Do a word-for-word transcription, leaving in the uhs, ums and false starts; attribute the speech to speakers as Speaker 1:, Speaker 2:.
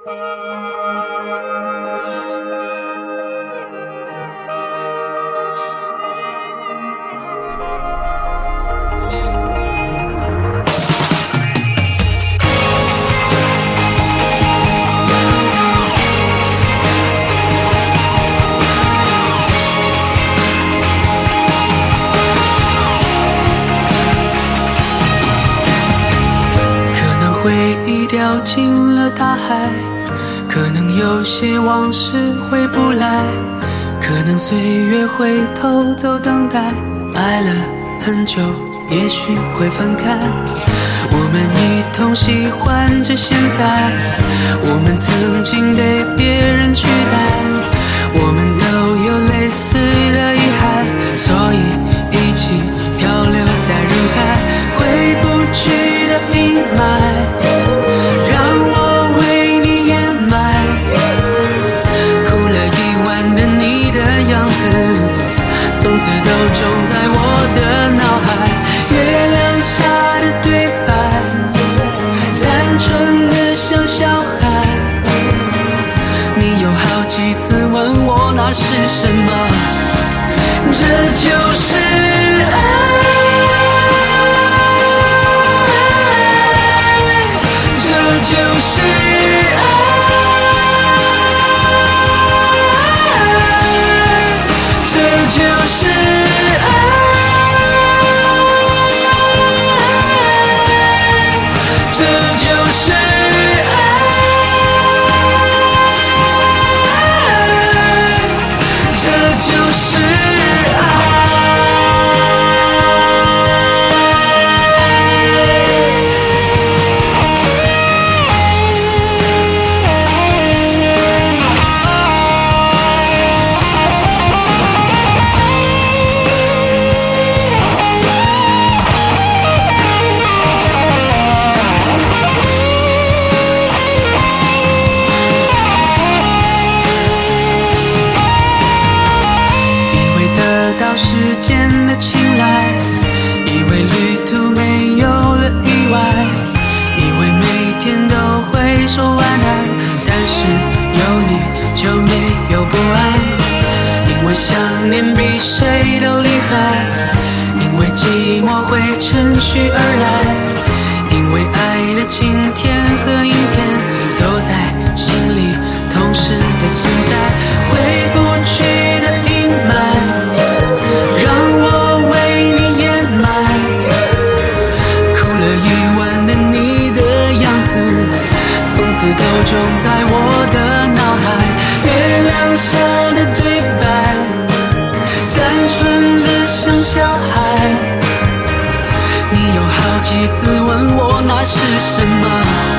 Speaker 1: 回忆掉进了大海，可能有些往事回不来，可能岁月会偷走等待，爱了很久也许会分开，我们一同喜欢着现在，我们曾经被别人取代，我们都有类似的遗憾，所以一起漂流在人海，回不去的阴霾让我为你掩埋，哭了一晚的你的样子从此都种在我的脑海，月亮下的对白单纯的像小孩，你有好几次问我那是什么，这就是爱，这就是爱，这就是爱，这就是爱，这就是爱。时间的青睐，以为旅途没有了意外，以为每天都会说晚安，但是有你就没有不安，因为想念比谁都厉害，因为寂寞会趁虚而来，因为爱的晴天和阴天都在心里同时的存在，回不去的阴霾让我为你掩埋，哭了一晚的你的样子从此都种在我的脑海，月亮下的对白单纯的像小孩，你有好几次问我那是什么，